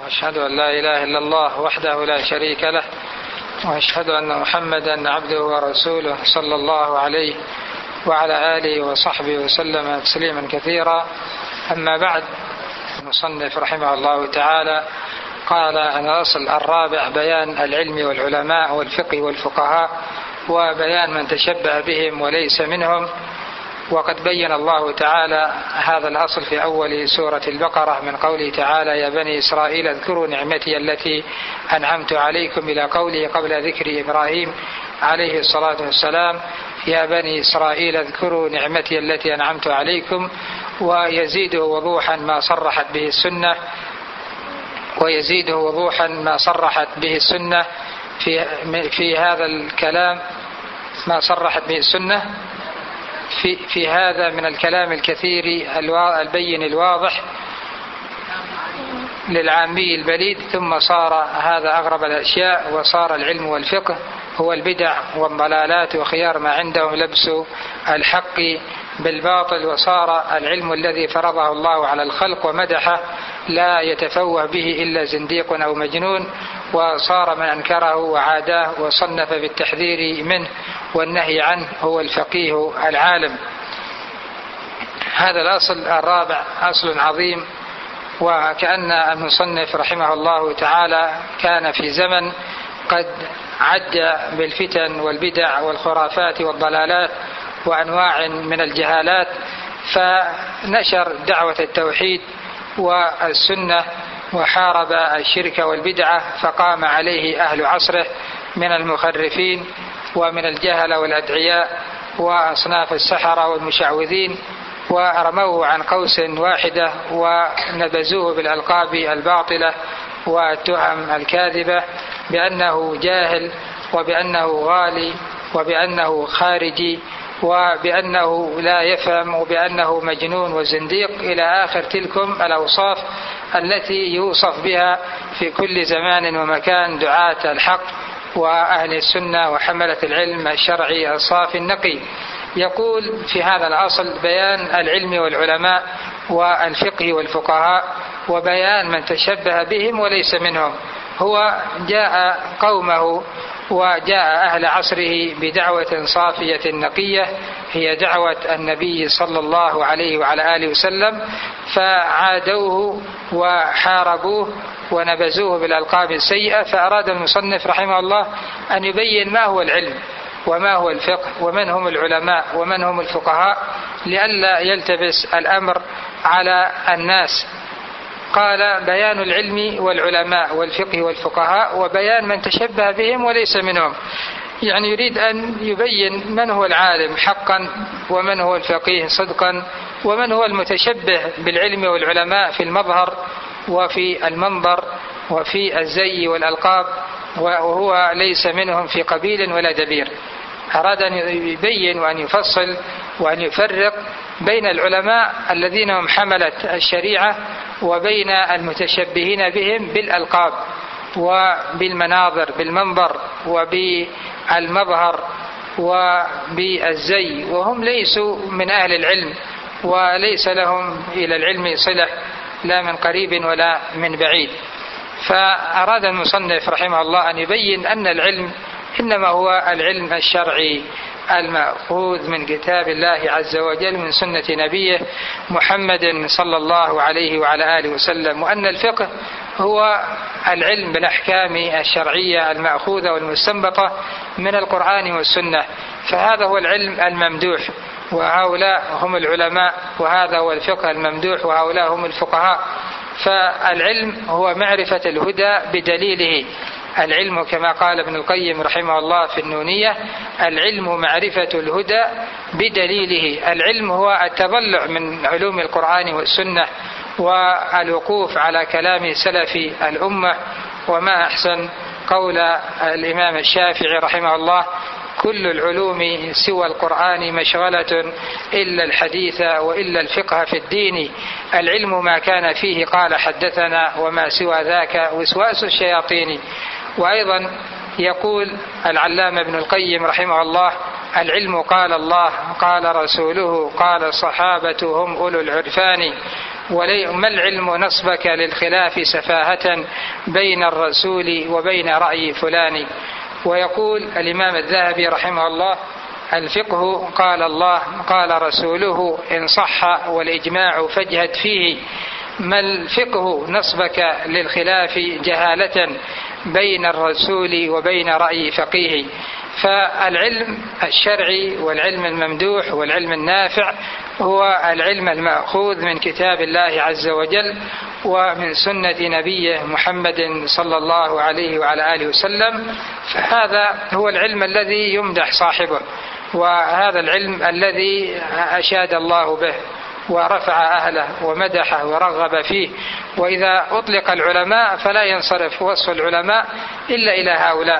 وأشهد أن لا إله إلا الله وحده لا شريك له، وأشهد أن محمدا عبده ورسوله صلى الله عليه وعلى آله وصحبه وسلم تسليما كثيرا. أما بعد، المصنف رحمه الله تعالى قال: الأصل الرابع بيان العلم والعلماء والفقه والفقهاء وبيان من تشبه بهم وليس منهم. وقد بين الله تعالى هذا الأصل في أول سورة البقرة من قوله تعالى: يا بني إسرائيل اذكروا نعمتي التي أنعمت عليكم، إلى قوله قبل ذكر إبراهيم عليه الصلاة والسلام: يا بني إسرائيل اذكروا نعمتي التي أنعمت عليكم. ويزيده وضوحا ما صرحت به السنة في هذا الكلام، ما صرحت به السنة في هذا من الكلام الكثير البين الواضح للعامي البليد. ثم صار هذا أغرب الأشياء، وصار العلم والفقه هو البدع والضلالات، وخيار ما عندهم لبس الحق بالباطل. وصار العلم الذي فرضه الله على الخلق ومدحه لا يتفوه به إلا زنديق أو مجنون، وصار من أنكره وعاداه وصنف بالتحذير منه والنهي عنه هو الفقيه العالم. هذا الأصل الرابع أصل عظيم، وكأن المصنف رحمه الله تعالى كان في زمن قد عد بالفتن والبدع والخرافات والضلالات وأنواع من الجهالات، فنشر دعوة التوحيد والسنة وحارب الشرك والبدعة، فقام عليه أهل عصره من المخرفين ومن الجهل والأدعياء وأصناف السحرة والمشعوذين، ورموه عن قوس واحدة ونبذوه بالألقاب الباطلة والتهم الكاذبة بأنه جاهل وبأنه غالي وبأنه خارجي وبأنه لا يفهم وبأنه مجنون وزنديق إلى آخر تلكم الأوصاف التي يوصف بها في كل زمان ومكان دعاة الحق وأهل السنة وحملة العلم الشرعي الصافي النقي. يقول في هذا الأصل بيان العلم والعلماء والفقه والفقهاء وبيان من تشبه بهم وليس منهم. هو جاء قومه وجاء أهل عصره بدعوة صافية نقية، هي دعوة النبي صلى الله عليه وعلى آله وسلم، فعادوه وحاربوه ونبذوه بالألقاب السيئة. فأراد المصنف رحمه الله أن يبين ما هو العلم وما هو الفقه ومن هم العلماء ومن هم الفقهاء لئلا يلتبس الأمر على الناس. قال: بيان العلم والعلماء والفقه والفقهاء وبيان من تشبه بهم وليس منهم. يعني يريد أن يبين من هو العالم حقا ومن هو الفقيه صدقا ومن هو المتشبه بالعلم والعلماء في المظهر وفي المنظر وفي الزي والألقاب، وهو ليس منهم في قبيل ولا دبير. أراد أن يبين وأن يفصل وأن يفرق بين العلماء الذين هم حملة الشريعة وبين المتشبهين بهم بالألقاب وبالمناظر بالمنظر وبالمظهر وبالزي، وهم ليسوا من أهل العلم وليس لهم إلى العلم صلة لا من قريب ولا من بعيد. فأراد المصنف رحمه الله أن يبين أن العلم إنما هو العلم الشرعي المأخوذ من كتاب الله عز وجل من سنة نبيه محمد صلى الله عليه وعلى آله وسلم، وأن الفقه هو العلم بالأحكام الشرعية المأخوذة والمستنبطة من القرآن والسنة. فهذا هو العلم الممدوح وهؤلاء هم العلماء، وهذا هو الفقه الممدوح وهؤلاء هم الفقهاء. فالعلم هو معرفة الهدى بدليله. العلم كما قال ابن القيم رحمه الله في النونية: العلم معرفة الهدى بدليله. العلم هو التضلع من علوم القرآن والسنة والوقوف على كلام سلف الأمة. وما أحسن قول الإمام الشافعي رحمه الله: كل العلوم سوى القرآن مشغلة إلا الحديث وإلا الفقه في الدين. العلم ما كان فيه قال حدثنا وما سوى ذاك وسواس الشياطين. وأيضا يقول العلامة ابن القيم رحمه الله: العلم قال الله قال رسوله قال الصحابة هم أولو العرفان. ما العلم نصبك للخلاف سفاهة بين الرسول وبين رأي فلان. ويقول الإمام الذهبي رحمه الله: الفقه قال الله قال رسوله إن صح والإجماع فاجهد فيه. ما الفقه نصبك للخلاف جهالة بين الرسول وبين رأي فقيه. فالعلم الشرعي والعلم الممدوح والعلم النافع هو العلم المأخوذ من كتاب الله عز وجل ومن سنة نبيه محمد صلى الله عليه وعلى آله وسلم. فهذا هو العلم الذي يمدح صاحبه، وهذا العلم الذي أشاد الله به ورفع أهله ومدحه ورغب فيه. وإذا أطلق العلماء فلا ينصرف وصف العلماء إلا إلى هؤلاء.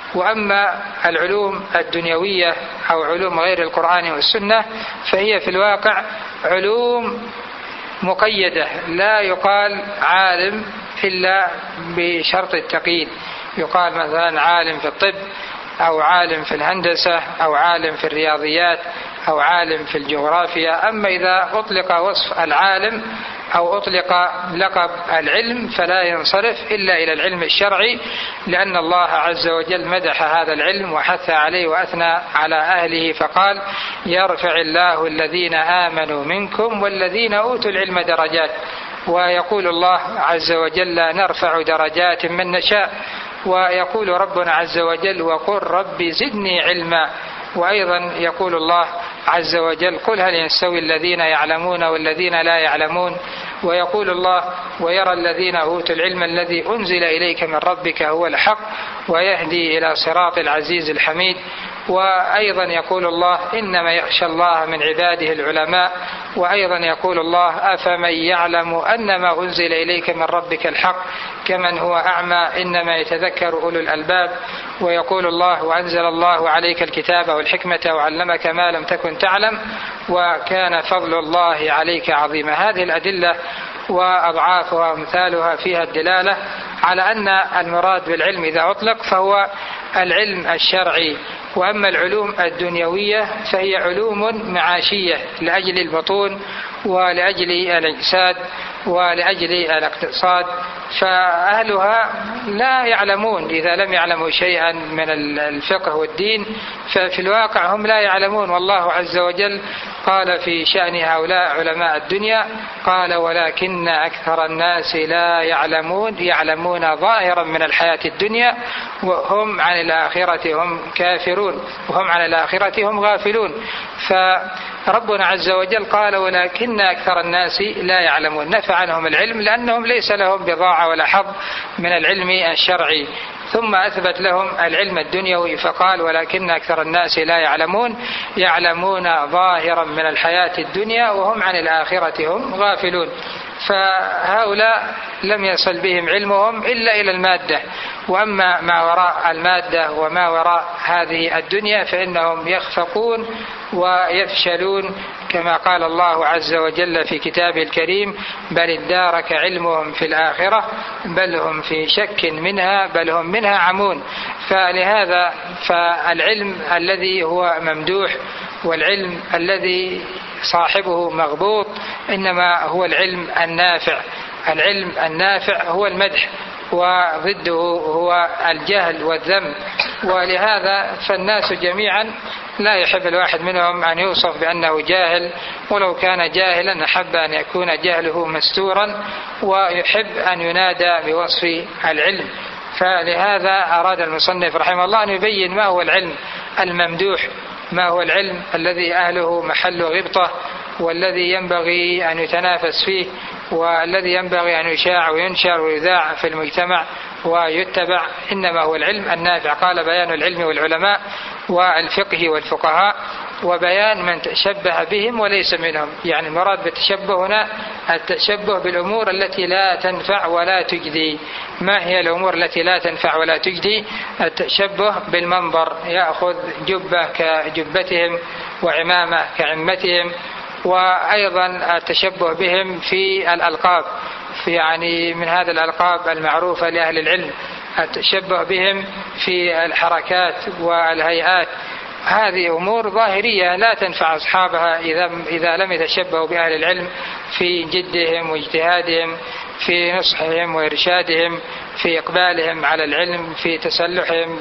وأما العلوم الدنيوية أو علوم غير القرآن والسنة فهي في الواقع علوم مقيدة، لا يقال عالم إلا بشرط التقييد. يقال مثلا عالم في الطب أو عالم في الهندسة أو عالم في الرياضيات أو عالم في الجغرافيا. أما إذا أطلق وصف العالم أو أطلق لقب العلم فلا ينصرف إلا إلى العلم الشرعي، لأن الله عز وجل مدح هذا العلم وحث عليه وأثنى على أهله فقال: يرفع الله الذين آمنوا منكم والذين أوتوا العلم درجات. ويقول الله عز وجل: نرفع درجات من نشاء. ويقول ربنا عز وجل: وقل رب زدني علما. وأيضا يقول الله عز وجل: قل هل يستوي الذين يعلمون والذين لا يعلمون. ويقول الله: ويرى الذين أوتوا العلم الذي أنزل إليك من ربك هو الحق ويهدي إلى صراط العزيز الحميد. وأيضا يقول الله: إنما يخشى الله من عباده العلماء. وأيضا يقول الله: أفمن يعلم أنما أنزل إليك من ربك الحق كمن هو أعمى إنما يتذكر أولو الألباب. ويقول الله: وأنزل الله عليك الكتاب والحكمة وعلمك ما لم تكن تعلم وكان فضل الله عليك عظيما. هذه الأدلة وأضعافها ومثالها فيها الدلالة على أن المراد بالعلم إذا أطلق فهو العلم الشرعي. وأما العلوم الدنيوية فهي علوم معاشية لأجل البطون ولأجل الإجساد ولأجل الاقتصاد، فأهلها لا يعلمون. إذا لم يعلموا شيئا من الفقه والدين ففي الواقع هم لا يعلمون. والله عز وجل قال في شأن هؤلاء علماء الدنيا قال: ولكن أكثر الناس لا يعلمون ظاهرا من الحياة الدنيا وهم عن الآخرة هم كافرون وهم عن الآخرة هم غافلون. فربنا عز وجل قال: ولكن أكثر الناس لا يعلمون. نفى عنهم العلم لأنهم ليس لهم بضاعة ولا حظ من العلم الشرعي. ثم أثبت لهم العلم الدنيوي فقال: ولكن أكثر الناس لا يعلمون ظاهرا من الحياة الدنيا وهم عن الآخرة هم غافلون. فهؤلاء لم يصل بهم علمهم إلا إلى المادة. وأما ما وراء المادة وما وراء هذه الدنيا فإنهم يخفقون ويفشلون، كما قال الله عز وجل في كتابه الكريم: بل ادارك علمهم في الآخرة بل هم في شك منها بل هم منها عمون. فلهذا فالعلم الذي هو ممدوح والعلم الذي صاحبه مغبوط إنما هو العلم النافع. العلم النافع هو المدح وضده هو الجهل والذم. ولهذا فالناس جميعا لا يحب الواحد منهم أن يوصف بأنه جاهل، ولو كان جاهلا أحب أن يكون جهله مستورا ويحب أن ينادى بوصف العلم. فلهذا أراد المصنف رحمه الله أن يبين ما هو العلم الممدوح، ما هو العلم الذي أهله محل غبطة والذي ينبغي أن يتنافس فيه والذي ينبغي أن يشاع وينشر ويذاع في المجتمع ويتبع. إنما هو العلم النافع. قال: بيان العلم والعلماء والفقه والفقهاء وبيان من تشبه بهم وليس منهم. يعني المراد بالتشبه هنا التشبه بالأمور التي لا تنفع ولا تجدي. ما هي الأمور التي لا تنفع ولا تجدي؟ التشبه بالمنظر، يأخذ جبة كجبتهم وعمامة كعمتهم. وأيضا التشبه بهم في الألقاب، يعني من هذا الألقاب المعروفة لأهل العلم. التشبه بهم في الحركات والهيئات. هذه أمور ظاهرية لا تنفع أصحابها إذا لم يتشبهوا بأهل العلم في جدهم واجتهادهم، في نصحهم وإرشادهم، في إقبالهم على العلم، في تسلحهم،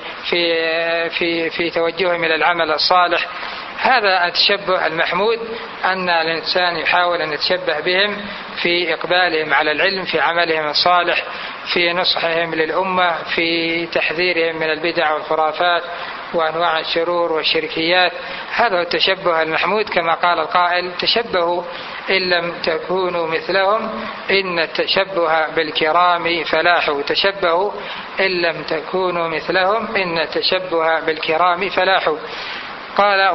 في توجههم إلى العمل الصالح. هذا التشبه المحمود، أن الإنسان يحاول أن يتشبه بهم في إقبالهم على العلم، في عملهم الصالح، في نصحهم للأمة، في تحذيرهم من البدع والخرافات وأنواع الشرور والشركيات. هذا هو التشبه المحمود، كما قال القائل: تشبهوا إن لم تكونوا مثلهم إن التشبه بالكرام فلاح. تشبهوا إن لم تكونوا مثلهم إن التشبه بالكرام فلاح. قال: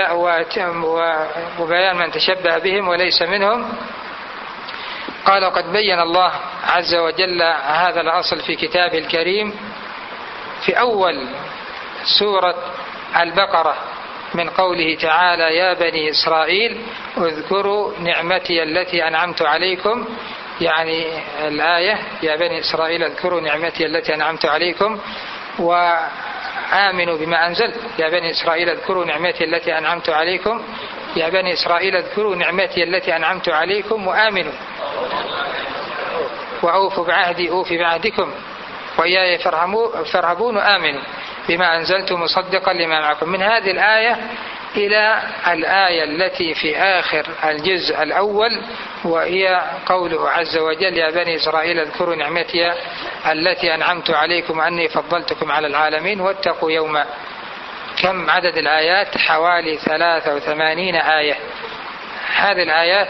وبيان من تشبه بهم وليس منهم. قال: وقد بين الله عز وجل هذا الأصل في كتابه الكريم في أول سورة البقرة من قوله تعالى: يا بني إسرائيل اذكروا نعمتي التي أنعمت عليكم. يعني الآية: يا بني إسرائيل اذكروا نعمتي التي أنعمت عليكم وآمنوا بما أنزلت. يا بني إسرائيل اذكروا نعمتي التي أنعمت عليكم، يا بني إسرائيل اذكروا نعمتي التي أنعمت عليكم وآمنوا وأوفوا بعهدي أوفي بعهدكم وإياي فارهبون وآمنوا بما أنزلت مصدقا لما معكم. من هذه الآية إلى الآية التي في آخر الجزء الأول، وهي قوله عز وجل: يا بني إسرائيل اذكروا نعمتي التي أنعمت عليكم أني فضلتكم على العالمين واتقوا يوما. كم عدد الآيات؟ حوالي 83 آية. هذه الآيات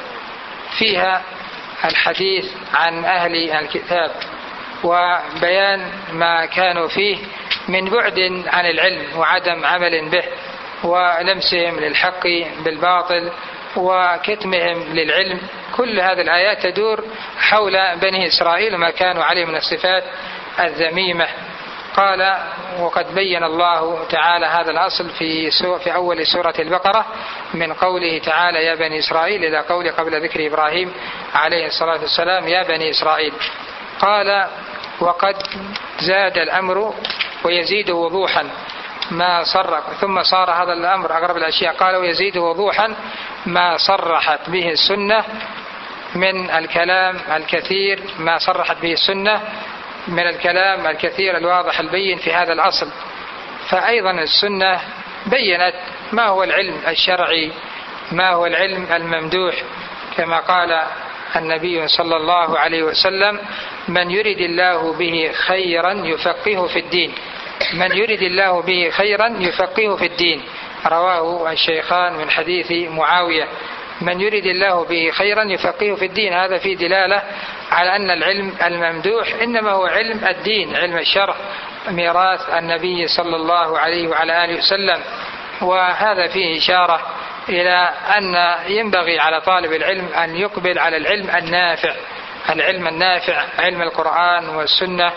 فيها الحديث عن أهل الكتاب وبيان ما كانوا فيه من بعد عن العلم وعدم عمل به ولمسهم للحق بالباطل وكتمهم للعلم. كل هذه الآيات تدور حول بني إسرائيل وما كانوا عليه من الصفات الذميمة. قال: وقد بين الله تعالى هذا الأصل في أول سورة البقرة من قوله تعالى: يا بني إسرائيل، إلى قوله قبل ذكر إبراهيم عليه الصلاة والسلام: يا بني إسرائيل. قال: وقد زاد الأمر ويزيد وضوحا ما صرح، ثم صار هذا الأمر أغرب الأشياء. قال: ويزيد وضوحا ما صرحت به السنة من الكلام الكثير، ما صرحت به السنة من الكلام الكثير الواضح البين في هذا الأصل. فأيضا السنة بينت ما هو العلم الشرعي، ما هو العلم الممدوح، كما قال النبي صلى الله عليه وسلم: من يرد الله به خيرا يفقهه في الدين. من يرد الله به خيرا يفقهه في الدين، رواه الشيخان من حديث معاوية. من يرد الله به خيرا يفقهه في الدين. هذا فيه دلالة على أن العلم الممدوح إنما هو علم الدين، علم الشرع، ميراث النبي صلى الله عليه وعلى آله وسلم. وهذا فيه إشارة إلى أن ينبغي على طالب العلم أن يقبل على العلم النافع، العلم النافع، علم القرآن والسنة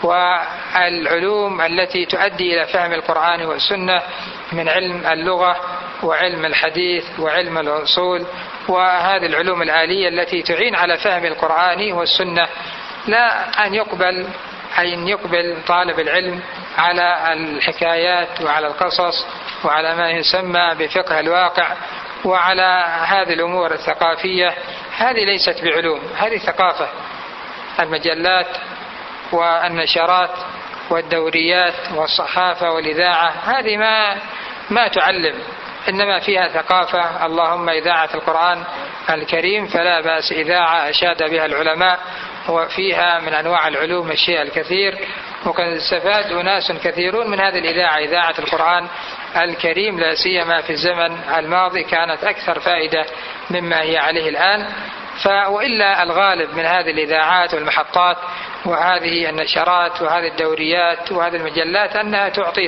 والعلوم التي تؤدي إلى فهم القرآن والسنة من علم اللغة وعلم الحديث وعلم الأصول، وهذه العلوم الآلية التي تعين على فهم القرآن والسنة. لا أن يقبل طالب العلم على الحكايات وعلى القصص وعلى ما يسمى بفقه الواقع وعلى هذه الأمور الثقافية. هذه ليست بعلوم، هذه ثقافة. المجلات والنشرات والدوريات والصحافة والإذاعة هذه ما تعلم، إنما فيها ثقافة. اللهم إذاعة القرآن الكريم فلا بأس، إذاعة أشاد بها العلماء، وفيها من أنواع العلوم الشيء الكثير، وقد استفاد أناس كثيرون من هذه الإذاعة، إذاعة القرآن الكريم، لا سيما في الزمن الماضي كانت أكثر فائدة مما هي عليه الآن. وإلا الغالب من هذه الإذاعات والمحطات وهذه النشرات وهذه الدوريات وهذه المجلات أنها تعطي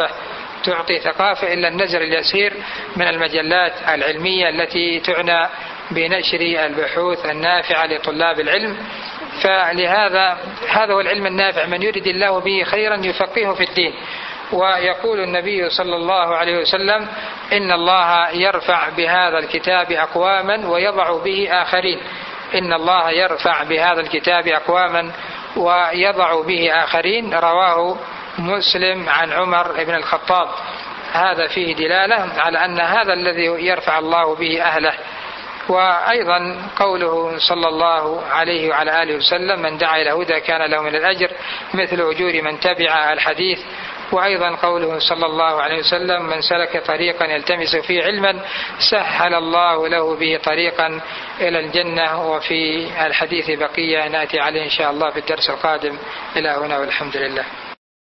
ثقافة إلا النزر اليسير من المجلات العلمية التي تعنى بنشر البحوث النافعة لطلاب العلم. فلهذا هذا هو العلم النافع، من يرد الله به خيرا يفقهه في الدين. ويقول النبي صلى الله عليه وسلم: إن الله يرفع بهذا الكتاب أقواما ويضع به آخرين. إن الله يرفع بهذا الكتاب أقواما ويضع به آخرين. رواه مسلم عن عمر بن الخطاب هذا فيه دلالة على أن هذا الذي يرفع الله به أهله. وأيضا قوله صلى الله عليه وعلى آله وسلم: من دعا إلى هدى كان له من الأجر مثل أجور من تبع الحديث. وأيضا قوله صلى الله عليه وسلم: من سلك طريقا يلتمس فيه علما سهل الله له به طريقا إلى الجنة. وفي الحديث بقية نأتي عليه إن شاء الله في الدرس القادم. إلى هنا والحمد لله.